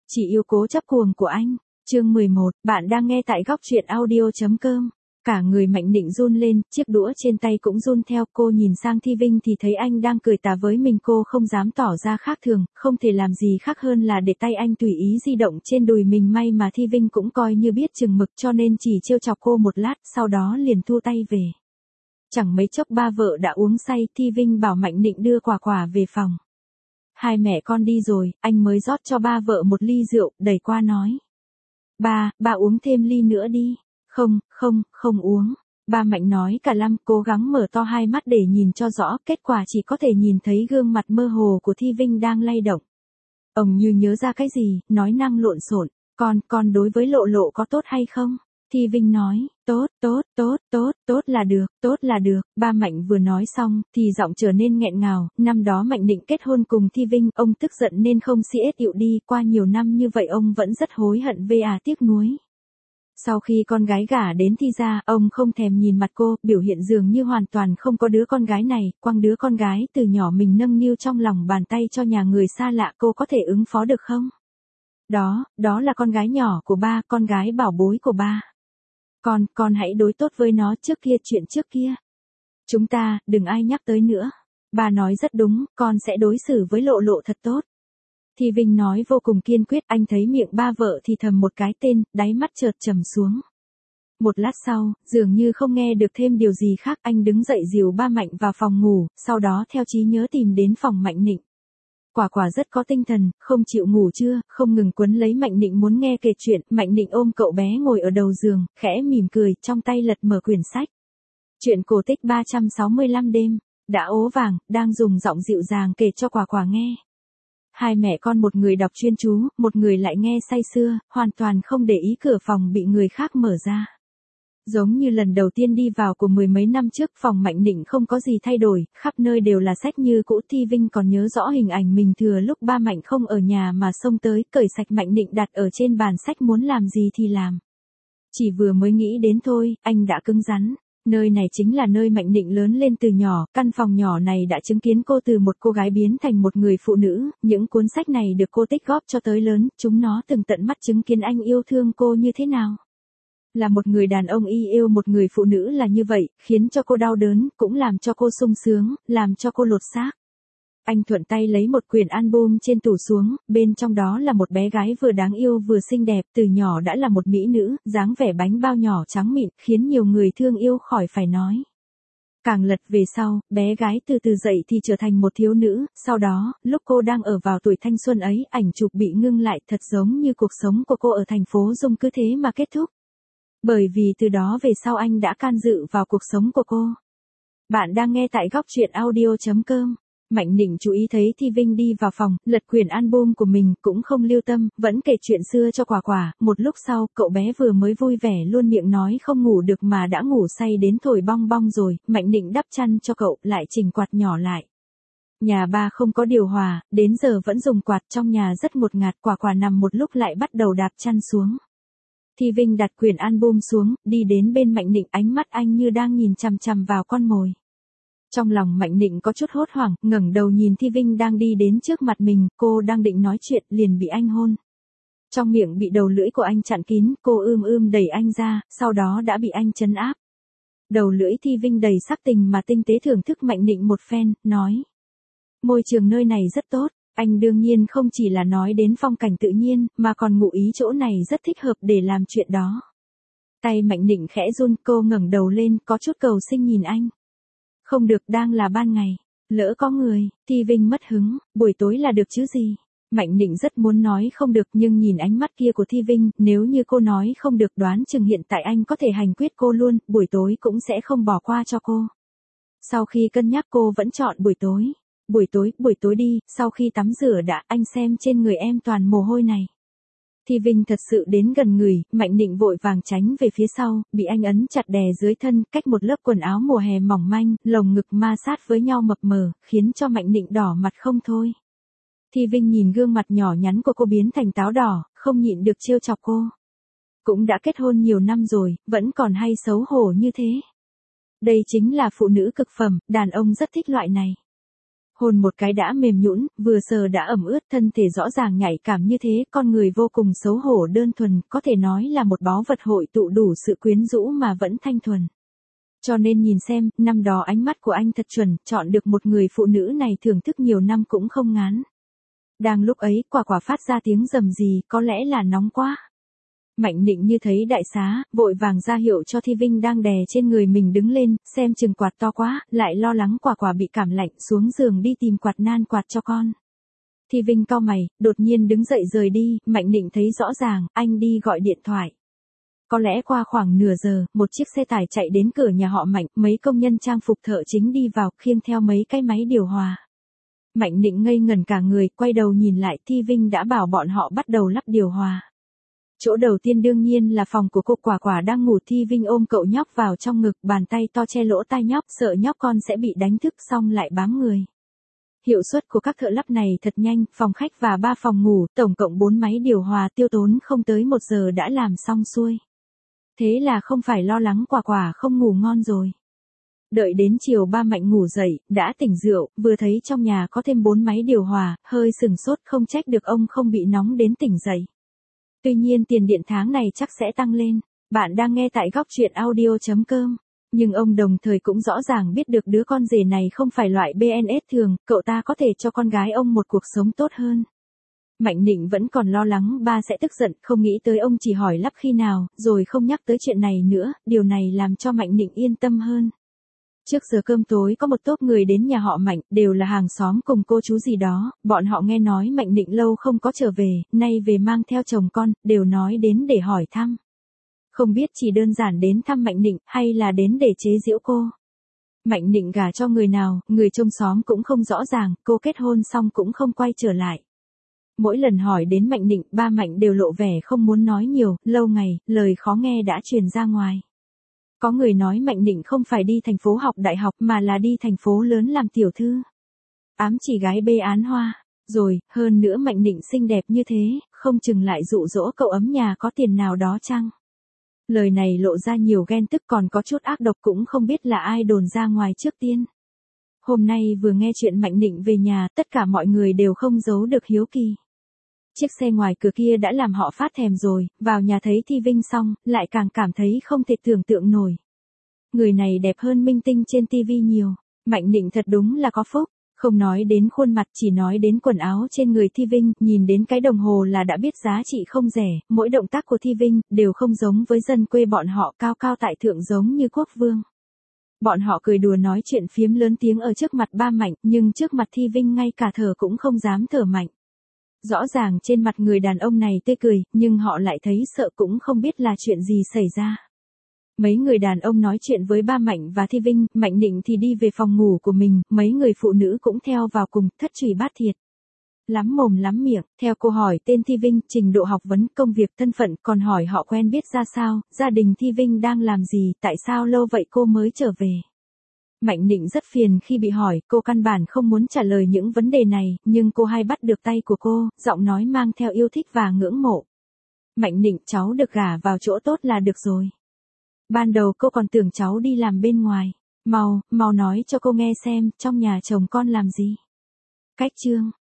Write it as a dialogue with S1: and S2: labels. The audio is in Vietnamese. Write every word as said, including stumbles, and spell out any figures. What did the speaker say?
S1: Chị yêu cố chấp cuồng của anh. Chương mười một, bạn đang nghe tại góc truyện audio.com. Cả người Mạnh Nịnh run lên, chiếc đũa trên tay cũng run theo. Cô nhìn sang Thi Vinh thì thấy anh đang cười tà với mình, cô không dám tỏ ra khác thường, không thể làm gì khác hơn là để tay anh tùy ý di động trên đùi mình. May mà Thi Vinh cũng coi như biết chừng mực cho nên chỉ trêu chọc cô một lát, sau đó liền thu tay về. Chẳng mấy chốc ba vợ đã uống say, Thi Vinh bảo Mạnh Nịnh đưa Quả Quả về phòng. Hai mẹ con đi rồi, anh mới rót cho ba vợ một ly rượu, đẩy qua nói. Ba, ba uống thêm ly nữa đi. Không, không, không uống. Ba Mạnh nói cả lăm, cố gắng mở to hai mắt để nhìn cho rõ, kết quả chỉ có thể nhìn thấy gương mặt mơ hồ của Thi Vinh đang lay động. Ông như nhớ ra cái gì, nói năng lộn xộn, con, con đối với Lộ Lộ có tốt hay không? Thi Vinh nói, tốt, tốt, tốt, tốt, tốt là được, tốt là được. Ba Mạnh vừa nói xong, thì giọng trở nên nghẹn ngào. Năm đó Mạnh Định kết hôn cùng Thi Vinh, ông tức giận nên không xi ết ịu đi. Qua nhiều năm như vậy ông vẫn rất hối hận về à tiếc nuối. Sau khi con gái gả đến Thi gia, ông không thèm nhìn mặt cô, biểu hiện dường như hoàn toàn không có đứa con gái này, quăng đứa con gái từ nhỏ mình nâng niu trong lòng bàn tay cho nhà người xa lạ, cô có thể ứng phó được không? Đó, đó là con gái nhỏ của ba, con gái bảo bối của ba. Con, con hãy đối tốt với nó, trước kia chuyện trước kia. Chúng ta, đừng ai nhắc tới nữa. Ba nói rất đúng, con sẽ đối xử với Lộ Lộ thật tốt. Thi Vinh nói vô cùng kiên quyết, anh thấy miệng ba vợ thì thầm một cái tên, đáy mắt chợt trầm xuống. Một lát sau, dường như không nghe được thêm điều gì khác, anh đứng dậy dìu ba Mạnh vào phòng ngủ, sau đó theo trí nhớ tìm đến phòng Mạnh Nịnh. Quả Quả rất có tinh thần, không chịu ngủ trưa, không ngừng quấn lấy Mạnh Nịnh muốn nghe kể chuyện. Mạnh Nịnh ôm cậu bé ngồi ở đầu giường, khẽ mỉm cười, trong tay lật mở quyển sách. Chuyện cổ tích ba trăm sáu mươi lăm đêm, đã ố vàng, đang dùng giọng dịu dàng kể cho Quả Quả nghe. Hai mẹ con một người đọc chuyên chú, một người lại nghe say sưa, hoàn toàn không để ý cửa phòng bị người khác mở ra. Giống như lần đầu tiên đi vào của mười mấy năm trước, phòng Mạnh Nịnh không có gì thay đổi, khắp nơi đều là sách như cũ. Thi Vinh còn nhớ rõ hình ảnh mình thừa lúc ba Mạnh không ở nhà mà xông tới, cởi sạch Mạnh Nịnh đặt ở trên bàn sách, muốn làm gì thì làm. Chỉ vừa mới nghĩ đến thôi, anh đã cứng rắn. Nơi này chính là nơi Mạnh Nịnh lớn lên từ nhỏ, căn phòng nhỏ này đã chứng kiến cô từ một cô gái biến thành một người phụ nữ, những cuốn sách này được cô tích góp cho tới lớn, chúng nó từng tận mắt chứng kiến anh yêu thương cô như thế nào. Là một người đàn ông y yêu một người phụ nữ là như vậy, khiến cho cô đau đớn, cũng làm cho cô sung sướng, làm cho cô lột xác. Anh thuận tay lấy một quyển album trên tủ xuống, bên trong đó là một bé gái vừa đáng yêu vừa xinh đẹp, từ nhỏ đã là một mỹ nữ, dáng vẻ bánh bao nhỏ trắng mịn, khiến nhiều người thương yêu khỏi phải nói. Càng lật về sau, bé gái từ từ dậy thì trở thành một thiếu nữ, sau đó, lúc cô đang ở vào tuổi thanh xuân ấy, ảnh chụp bị ngưng lại, thật giống như cuộc sống của cô ở thành phố Dung cứ thế mà kết thúc. Bởi vì từ đó về sau anh đã can dự vào cuộc sống của cô. Bạn đang nghe tại góc truyện audio.com. Mạnh Nịnh chú ý thấy Thi Vinh đi vào phòng, lật quyển album của mình, cũng không lưu tâm, vẫn kể chuyện xưa cho Quả Quả. Một lúc sau, cậu bé vừa mới vui vẻ luôn miệng nói không ngủ được mà đã ngủ say đến thổi bong bong rồi. Mạnh Nịnh đắp chăn cho cậu, lại chỉnh quạt nhỏ lại. Nhà ba không có điều hòa, đến giờ vẫn dùng quạt, trong nhà rất ngột ngạt. Quả Quả nằm một lúc lại bắt đầu đạp chăn xuống. Thi Vinh đặt quyển album xuống, đi đến bên Mạnh Nịnh, ánh mắt anh như đang nhìn chằm chằm vào con mồi. Trong lòng Mạnh Nịnh có chút hốt hoảng, ngẩng đầu nhìn Thi Vinh đang đi đến trước mặt mình, cô đang định nói chuyện, liền bị anh hôn. Trong miệng bị đầu lưỡi của anh chặn kín, cô ưm ưm đẩy anh ra, sau đó đã bị anh trấn áp. Đầu lưỡi Thi Vinh đầy sắc tình mà tinh tế thưởng thức Mạnh Nịnh một phen, nói. Môi trường nơi này rất tốt, anh đương nhiên không chỉ là nói đến phong cảnh tự nhiên, mà còn ngụ ý chỗ này rất thích hợp để làm chuyện đó. Tay Mạnh Nịnh khẽ run, cô ngẩng đầu lên, có chút cầu xin nhìn anh. Không được, đang là ban ngày. Lỡ có người, Thi Vinh mất hứng, buổi tối là được chứ gì. Mạnh Nịnh rất muốn nói không được, nhưng nhìn ánh mắt kia của Thi Vinh, nếu như cô nói không được, đoán chừng hiện tại anh có thể hành quyết cô luôn, buổi tối cũng sẽ không bỏ qua cho cô. Sau khi cân nhắc cô vẫn chọn buổi tối. Buổi tối, buổi tối đi, sau khi tắm rửa đã, anh xem trên người em toàn mồ hôi này. Thi Vinh thật sự đến gần người, Mạnh Nịnh vội vàng tránh về phía sau, bị anh ấn chặt đè dưới thân, cách một lớp quần áo mùa hè mỏng manh, lồng ngực ma sát với nhau mập mờ, khiến cho Mạnh Nịnh đỏ mặt không thôi. Thi Vinh nhìn gương mặt nhỏ nhắn của cô biến thành táo đỏ, không nhịn được trêu chọc cô. Cũng đã kết hôn nhiều năm rồi, vẫn còn hay xấu hổ như thế. Đây chính là phụ nữ cực phẩm, đàn ông rất thích loại này. Hôn một cái đã mềm nhũn, vừa sờ đã ẩm ướt, thân thể rõ ràng nhạy cảm như thế, con người vô cùng xấu hổ đơn thuần, có thể nói là một báu vật hội tụ đủ sự quyến rũ mà vẫn thanh thuần. Cho nên nhìn xem, năm đó ánh mắt của anh thật chuẩn, chọn được một người phụ nữ này thưởng thức nhiều năm cũng không ngán. Đang lúc ấy, quả quả phát ra tiếng rầm rì, có lẽ là nóng quá. Mạnh Nịnh như thấy đại xá, vội vàng ra hiệu cho Thi Vinh đang đè trên người mình đứng lên, xem chừng quạt to quá, lại lo lắng quả quả bị cảm lạnh, xuống giường đi tìm quạt nan quạt cho con. Thi Vinh cau mày, đột nhiên đứng dậy rời đi, Mạnh Nịnh thấy rõ ràng, anh đi gọi điện thoại. Có lẽ qua khoảng nửa giờ, một chiếc xe tải chạy đến cửa nhà họ Mạnh, mấy công nhân trang phục thợ chính đi vào, khiêng theo mấy cái máy điều hòa. Mạnh Nịnh ngây ngẩn cả người, quay đầu nhìn lại, Thi Vinh đã bảo bọn họ bắt đầu lắp điều hòa. Chỗ đầu tiên đương nhiên là phòng của cô Quả Quả đang ngủ. Thi Vinh ôm cậu nhóc vào trong ngực, bàn tay to che lỗ tai nhóc, sợ nhóc con sẽ bị đánh thức xong lại bám người. Hiệu suất của các thợ lắp này thật nhanh, phòng khách và ba phòng ngủ, tổng cộng bốn máy điều hòa tiêu tốn không tới một giờ đã làm xong xuôi. Thế là không phải lo lắng Quả Quả không ngủ ngon rồi. Đợi đến chiều ba Mạnh ngủ dậy, đã tỉnh rượu, vừa thấy trong nhà có thêm bốn máy điều hòa, hơi sừng sốt, không trách được ông không bị nóng đến tỉnh dậy. Tuy nhiên tiền điện tháng này chắc sẽ tăng lên. Bạn đang nghe tại góc truyện audio chấm com. Nhưng ông đồng thời cũng rõ ràng biết được đứa con rể này không phải loại bê en ét thường, cậu ta có thể cho con gái ông một cuộc sống tốt hơn. Mạnh Nịnh vẫn còn lo lắng ba sẽ tức giận, không nghĩ tới ông chỉ hỏi lắp khi nào, rồi không nhắc tới chuyện này nữa, điều này làm cho Mạnh Nịnh yên tâm hơn. Trước giờ cơm tối có một tốp người đến nhà họ Mạnh, đều là hàng xóm cùng cô chú gì đó, bọn họ nghe nói Mạnh Nịnh lâu không có trở về, nay về mang theo chồng con, đều nói đến để hỏi thăm. Không biết chỉ đơn giản đến thăm Mạnh Nịnh, hay là đến để chế giễu cô. Mạnh Nịnh gả cho người nào, người trong xóm cũng không rõ ràng, cô kết hôn xong cũng không quay trở lại. Mỗi lần hỏi đến Mạnh Nịnh, ba Mạnh đều lộ vẻ không muốn nói nhiều, lâu ngày, lời khó nghe đã truyền ra ngoài. Có người nói Mạnh Nịnh không phải đi thành phố học đại học mà là đi thành phố lớn làm tiểu thư. Ám chỉ gái bê án hoa. Rồi, hơn nữa Mạnh Nịnh xinh đẹp như thế, không chừng lại dụ dỗ cậu ấm nhà có tiền nào đó chăng? Lời này lộ ra nhiều ghen tức, còn có chút ác độc, cũng không biết là ai đồn ra ngoài trước tiên. Hôm nay vừa nghe chuyện Mạnh Nịnh về nhà, tất cả mọi người đều không giấu được hiếu kỳ. Chiếc xe ngoài cửa kia đã làm họ phát thèm rồi, vào nhà thấy Thi Vinh xong, lại càng cảm thấy không thể tưởng tượng nổi. Người này đẹp hơn minh tinh trên tivi nhiều. Mạnh Nịnh thật đúng là có phúc. Không nói đến khuôn mặt, chỉ nói đến quần áo trên người Thi Vinh, nhìn đến cái đồng hồ là đã biết giá trị không rẻ, mỗi động tác của Thi Vinh đều không giống với dân quê bọn họ, cao cao tại thượng giống như quốc vương. Bọn họ cười đùa nói chuyện phiếm lớn tiếng ở trước mặt ba Mạnh, nhưng trước mặt Thi Vinh ngay cả thở cũng không dám thở mạnh. Rõ ràng trên mặt người đàn ông này tươi cười, nhưng họ lại thấy sợ, cũng không biết là chuyện gì xảy ra. Mấy người đàn ông nói chuyện với ba Mạnh và Thi Vinh, Mạnh Nịnh thì đi về phòng ngủ của mình, mấy người phụ nữ cũng theo vào cùng, thất trùy bát thiệt. Lắm mồm lắm miệng, theo cô hỏi tên Thi Vinh, trình độ học vấn, công việc, thân phận, còn hỏi họ quen biết ra sao, gia đình Thi Vinh đang làm gì, tại sao lâu vậy cô mới trở về. Mạnh Nịnh rất phiền khi bị hỏi, cô căn bản không muốn trả lời những vấn đề này, nhưng cô hay bắt được tay của cô, giọng nói mang theo yêu thích và ngưỡng mộ. Mạnh Nịnh, cháu được gả vào chỗ tốt là được rồi. Ban đầu cô còn tưởng cháu đi làm bên ngoài. Mau, mau nói cho cô nghe xem, trong nhà chồng con làm gì. Cách chương,